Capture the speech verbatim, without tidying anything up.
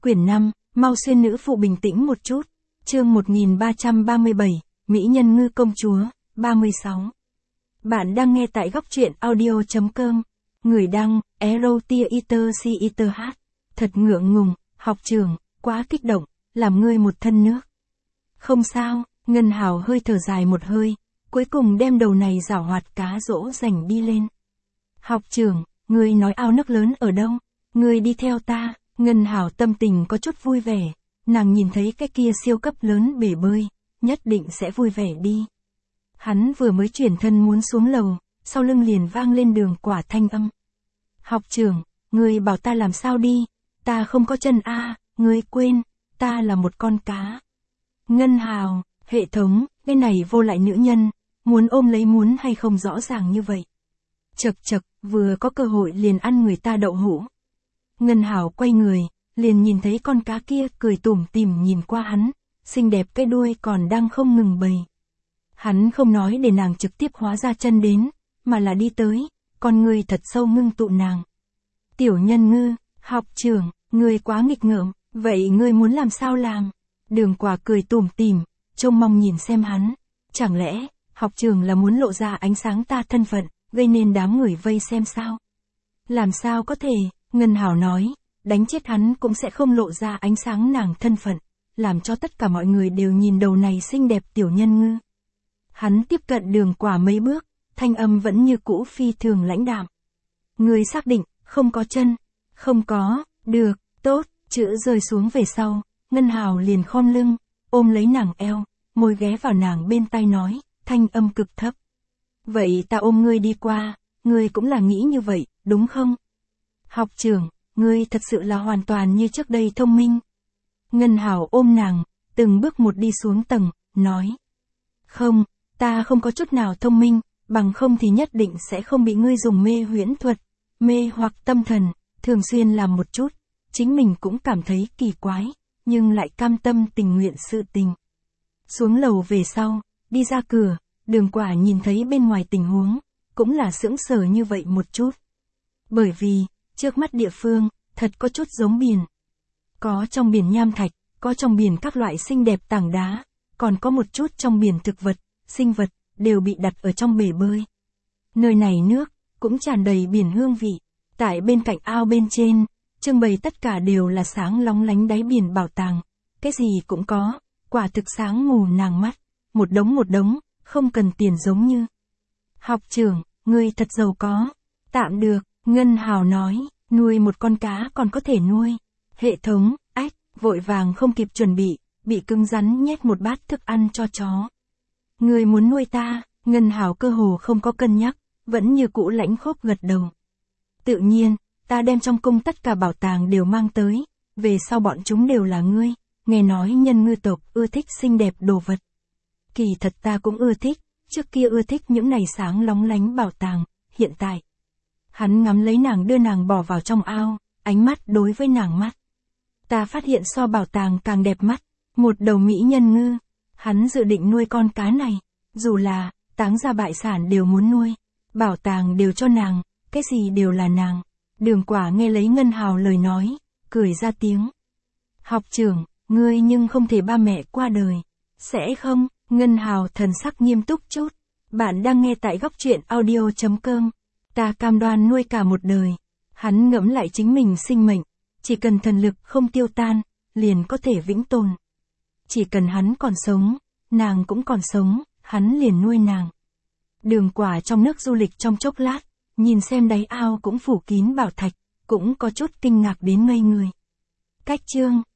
Quyển năm, mau xuyên nữ phụ bình tĩnh một chút. Chương một nghìn ba trăm ba mươi bảy, Mỹ nhân ngư công chúa, ba mươi sáu. Bạn đang nghe tại góc truyện audio chấm com. Người đăng, Erotia Eater C Eater H. Thật ngượng ngùng, học trưởng, quá kích động, làm ngươi một thân nước. Không sao, Ngân Hào hơi thở dài một hơi, cuối cùng đem đầu này giảo hoạt cá dỗ dành đi lên. Học trưởng, ngươi nói ao nước lớn ở đâu? Ngươi đi theo ta. Ngân Hào tâm tình có chút vui vẻ, nàng nhìn thấy cái kia siêu cấp lớn bể bơi, nhất định sẽ vui vẻ đi. Hắn vừa mới chuyển thân muốn xuống lầu, sau lưng liền vang lên Đường Quả thanh âm. Học trưởng, ngươi bảo ta làm sao đi, ta không có chân a, à, ngươi quên, ta là một con cá. Ngân Hào, hệ thống, cái này vô lại nữ nhân, muốn ôm lấy muốn hay không rõ ràng như vậy. Chật chật, vừa có cơ hội liền ăn người ta đậu hũ. Ngân Hào quay người, liền nhìn thấy con cá kia cười tủm tỉm nhìn qua hắn, xinh đẹp cái đuôi còn đang không ngừng bầy. Hắn không nói để nàng trực tiếp hóa ra chân đến, mà là đi tới, con ngươi thật sâu ngưng tụ nàng. Tiểu nhân ngư, học trưởng, ngươi quá nghịch ngợm, vậy ngươi muốn làm sao làm? Đường Quả cười tủm tỉm, trông mong nhìn xem hắn, chẳng lẽ, học trưởng là muốn lộ ra ánh sáng ta thân phận, gây nên đám người vây xem sao? Làm sao có thể? Ngân Hào nói, đánh chết hắn cũng sẽ không lộ ra ánh sáng nàng thân phận, làm cho tất cả mọi người đều nhìn đầu này xinh đẹp tiểu nhân ngư. Hắn tiếp cận Đường Quả mấy bước, thanh âm vẫn như cũ phi thường lãnh đạm. Người xác định, không có chân, không có, được, tốt, chữ rơi xuống về sau, Ngân Hào liền khom lưng, ôm lấy nàng eo, môi ghé vào nàng bên tai nói, thanh âm cực thấp. Vậy ta ôm ngươi đi qua, ngươi cũng là nghĩ như vậy, đúng không? Học trưởng, ngươi thật sự là hoàn toàn như trước đây thông minh. Ngân Hào ôm nàng, từng bước một đi xuống tầng, nói. Không, ta không có chút nào thông minh, bằng không thì nhất định sẽ không bị ngươi dùng mê huyễn thuật, mê hoặc tâm thần, thường xuyên làm một chút, chính mình cũng cảm thấy kỳ quái, nhưng lại cam tâm tình nguyện sự tình. Xuống lầu về sau, đi ra cửa, Đường Quả nhìn thấy bên ngoài tình huống, cũng là sững sờ như vậy một chút. Bởi vì, trước mắt địa phương, thật có chút giống biển. Có trong biển nham thạch, có trong biển các loại xinh đẹp tảng đá, còn có một chút trong biển thực vật, sinh vật, đều bị đặt ở trong bể bơi. Nơi này nước, cũng tràn đầy biển hương vị. Tại bên cạnh ao bên trên, trưng bày tất cả đều là sáng lóng lánh đáy biển bảo tàng. Cái gì cũng có, quả thực sáng mù nàng mắt. Một đống một đống, không cần tiền giống như. Học trưởng, ngươi thật giàu có. Tạm được, Ngân Hào nói, nuôi một con cá còn có thể nuôi. Hệ thống, ách, vội vàng không kịp chuẩn bị, bị cứng rắn nhét một bát thức ăn cho chó. Ngươi muốn nuôi ta? Ngân Hào cơ hồ không có cân nhắc, vẫn như cũ lãnh khốc gật đầu. Tự nhiên, ta đem trong cung tất cả bảo tàng đều mang tới, về sau bọn chúng đều là ngươi, nghe nói nhân ngư tộc ưa thích xinh đẹp đồ vật. Kỳ thật ta cũng ưa thích, trước kia ưa thích những này sáng lóng lánh bảo tàng, hiện tại. Hắn ngắm lấy nàng đưa nàng bỏ vào trong ao, ánh mắt đối với nàng mắt. Ta phát hiện so bảo tàng càng đẹp mắt, một đầu mỹ nhân ngư. Hắn dự định nuôi con cá này, dù là, táng ra bại sản đều muốn nuôi, bảo tàng đều cho nàng, cái gì đều là nàng. Đường Quả nghe lấy Ngân Hào lời nói, cười ra tiếng. Học trưởng, ngươi nhưng không thể ba mẹ qua đời. Sẽ không? Ngân Hào thần sắc nghiêm túc chút. Bạn đang nghe tại góc truyện audio chấm com. Ta cam đoan nuôi cả một đời. Hắn ngẫm lại chính mình sinh mệnh, chỉ cần thần lực không tiêu tan, liền có thể vĩnh tồn. Chỉ cần hắn còn sống, nàng cũng còn sống, hắn liền nuôi nàng. Đường Quả trong nước du lịch trong chốc lát, nhìn xem đáy ao cũng phủ kín bảo thạch, cũng có chút kinh ngạc đến ngây người. Cách chương